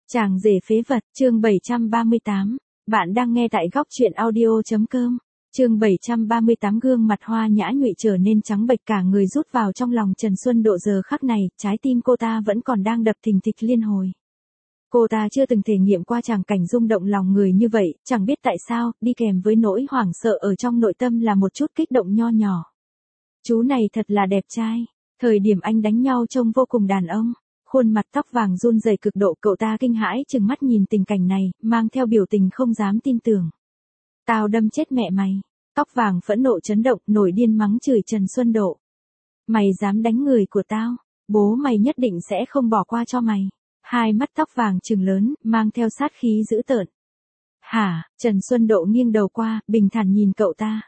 Chàng rể phế vật, chương 738. Bạn đang nghe tại góc truyện audio.com. Chương 738 gương mặt Hoa Nhã Nhụy trở nên trắng bệch cả người rút vào trong lòng Trần Xuân Độ giờ khắc này, trái tim cô ta vẫn còn đang đập thình thịch liên hồi. Cô ta chưa từng thể nghiệm qua tràng cảnh rung động lòng người như vậy, chẳng biết tại sao, đi kèm với nỗi hoảng sợ ở trong nội tâm là một chút kích động nho nhỏ. Chú này thật là đẹp trai, thời điểm anh đánh nhau trông vô cùng đàn ông. Khuôn mặt tóc vàng run rẩy cực độ, cậu ta kinh hãi trừng mắt nhìn tình cảnh này, mang theo biểu tình không dám tin tưởng. Tao đâm chết mẹ mày. Tóc vàng phẫn nộ chấn động, nổi điên mắng chửi Trần Xuân Độ. Mày dám đánh người của tao, bố mày nhất định sẽ không bỏ qua cho mày. Hai mắt tóc vàng trừng lớn, mang theo sát khí dữ tợn. Hả? Trần Xuân Độ nghiêng đầu qua, bình thản nhìn cậu ta.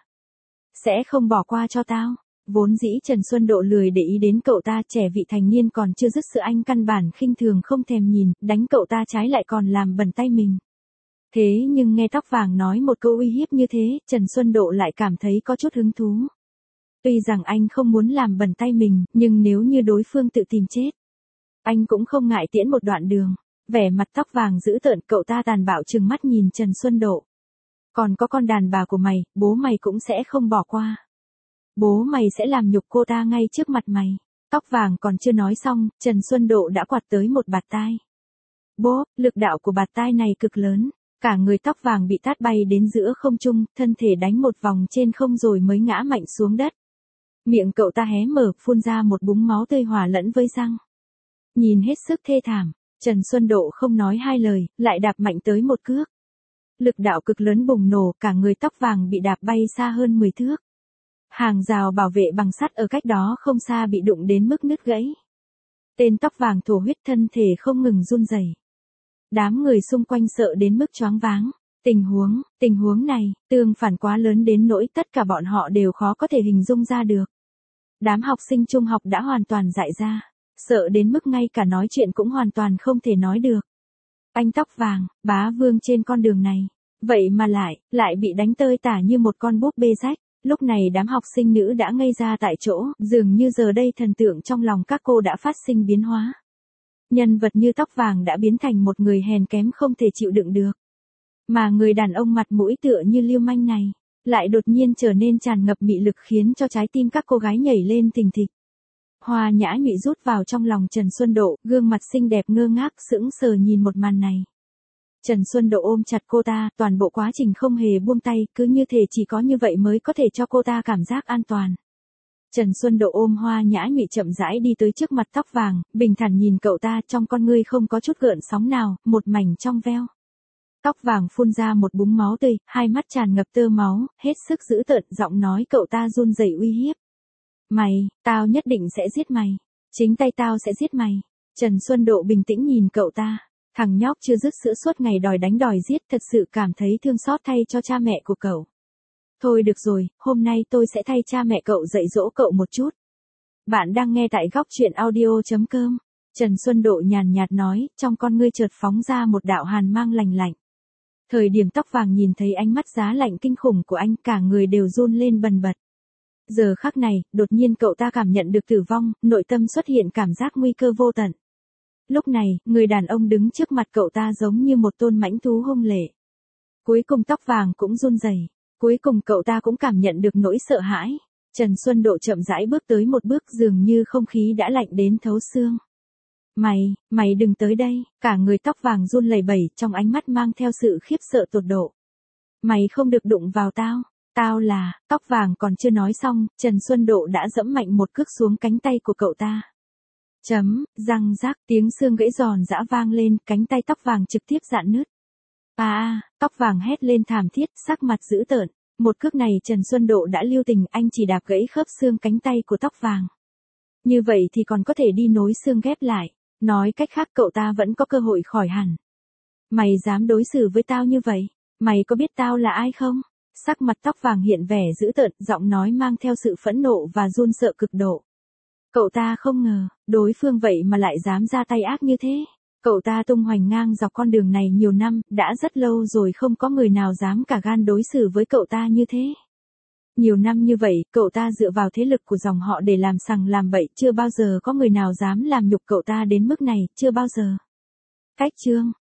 Sẽ không bỏ qua cho tao. Vốn dĩ Trần Xuân Độ lười để ý đến cậu ta, trẻ vị thành niên còn chưa dứt sự anh căn bản khinh thường không thèm nhìn, đánh cậu ta trái lại còn làm bẩn tay mình. Thế nhưng nghe tóc vàng nói một câu uy hiếp như thế, Trần Xuân Độ lại cảm thấy có chút hứng thú. Tuy rằng anh không muốn làm bẩn tay mình, nhưng nếu như đối phương tự tìm chết, anh cũng không ngại tiễn một đoạn đường. Vẻ mặt tóc vàng dữ tợn, cậu ta tàn bạo trừng mắt nhìn Trần Xuân Độ. Còn có con đàn bà của mày, bố mày cũng sẽ không bỏ qua. Bố mày sẽ làm nhục cô ta ngay trước mặt mày. Tóc vàng còn chưa nói xong, Trần Xuân Độ đã quạt tới một bạt tai. Bố, lực đạo của bạt tai này cực lớn. Cả người tóc vàng bị tát bay đến giữa không trung, thân thể đánh một vòng trên không rồi mới ngã mạnh xuống đất. Miệng cậu ta hé mở, phun ra một búng máu tươi hòa lẫn với răng. Nhìn hết sức thê thảm, Trần Xuân Độ không nói hai lời, lại đạp mạnh tới một cước. Lực đạo cực lớn bùng nổ, cả người tóc vàng bị đạp bay xa hơn 10 thước. Hàng rào bảo vệ bằng sắt ở cách đó không xa bị đụng đến mức nứt gãy. Tên tóc vàng thổ huyết, thân thể không ngừng run rẩy. Đám người xung quanh sợ đến mức choáng váng. Tình huống này, tương phản quá lớn đến nỗi tất cả bọn họ đều khó có thể hình dung ra được. Đám học sinh trung học đã hoàn toàn dại ra, sợ đến mức ngay cả nói chuyện cũng hoàn toàn không thể nói được. Anh tóc vàng, bá vương trên con đường này, vậy mà lại bị đánh tơi tả như một con búp bê rách. Lúc này đám học sinh nữ đã ngây ra tại chỗ, dường như giờ đây thần tượng trong lòng các cô đã phát sinh biến hóa. Nhân vật như tóc vàng đã biến thành một người hèn kém không thể chịu đựng được. Mà người đàn ông mặt mũi tựa như lưu manh này, lại đột nhiên trở nên tràn ngập mị lực khiến cho trái tim các cô gái nhảy lên thình thịch. Hoa Nhã Nhụy rút vào trong lòng Trần Xuân Độ, gương mặt xinh đẹp ngơ ngác sững sờ nhìn một màn này. Trần Xuân Độ ôm chặt cô ta, toàn bộ quá trình không hề buông tay, cứ như thể chỉ có như vậy mới có thể cho cô ta cảm giác an toàn. Trần Xuân Độ ôm Hoa Nhã Nhụy chậm rãi đi tới trước mặt tóc vàng, bình thản nhìn cậu ta, trong con ngươi không có chút gợn sóng nào, một mảnh trong veo. Tóc vàng phun ra một búng máu tươi, hai mắt tràn ngập tơ máu, hết sức dữ tợn, giọng nói cậu ta run rẩy uy hiếp. Tao nhất định sẽ giết mày. Chính tay tao sẽ giết mày. Trần Xuân Độ bình tĩnh nhìn cậu ta. Thằng nhóc chưa dứt sữa suốt ngày đòi đánh đòi giết, thật sự cảm thấy thương xót thay cho cha mẹ của cậu. Thôi được rồi, hôm nay tôi sẽ thay cha mẹ cậu dạy dỗ cậu một chút. Bạn đang nghe tại góc truyện audio.com. Trần Xuân Độ nhàn nhạt nói, trong con ngươi chợt phóng ra một đạo hàn mang lạnh lạnh. Thời điểm tóc vàng nhìn thấy ánh mắt giá lạnh kinh khủng của anh, cả người đều run lên bần bật. Giờ khắc này, đột nhiên cậu ta cảm nhận được tử vong, nội tâm xuất hiện cảm giác nguy cơ vô tận. Lúc này, người đàn ông đứng trước mặt cậu ta giống như một tôn mãnh thú hung lệ. Cuối cùng tóc vàng cũng run rẩy. Cuối cùng cậu ta cũng cảm nhận được nỗi sợ hãi. Trần Xuân Độ chậm rãi bước tới một bước, dường như không khí đã lạnh đến thấu xương. Mày đừng tới đây. Cả người tóc vàng run lẩy bẩy, trong ánh mắt mang theo sự khiếp sợ tột độ. Mày không được đụng vào tao. Tóc vàng còn chưa nói xong, Trần Xuân Độ đã dẫm mạnh một cước xuống cánh tay của cậu ta. Răng rác, tiếng xương gãy giòn giã vang lên, cánh tay tóc vàng trực tiếp rạn nứt. Tóc vàng hét lên thảm thiết, sắc mặt dữ tợn. Một cước này Trần Xuân Độ đã lưu tình, anh chỉ đạp gãy khớp xương cánh tay của tóc vàng. Như vậy thì còn có thể đi nối xương ghép lại. Nói cách khác cậu ta vẫn có cơ hội khỏi hẳn. Mày dám đối xử với tao như vậy? Mày có biết tao là ai không? Sắc mặt tóc vàng hiện vẻ dữ tợn, giọng nói mang theo sự phẫn nộ và run sợ cực độ. Cậu ta không ngờ, đối phương vậy mà lại dám ra tay ác như thế. Cậu ta tung hoành ngang dọc con đường này nhiều năm, đã rất lâu rồi không có người nào dám cả gan đối xử với cậu ta như thế. Nhiều năm như vậy, cậu ta dựa vào thế lực của dòng họ để làm sằng làm bậy, chưa bao giờ có người nào dám làm nhục cậu ta đến mức này, chưa bao giờ. Cách chương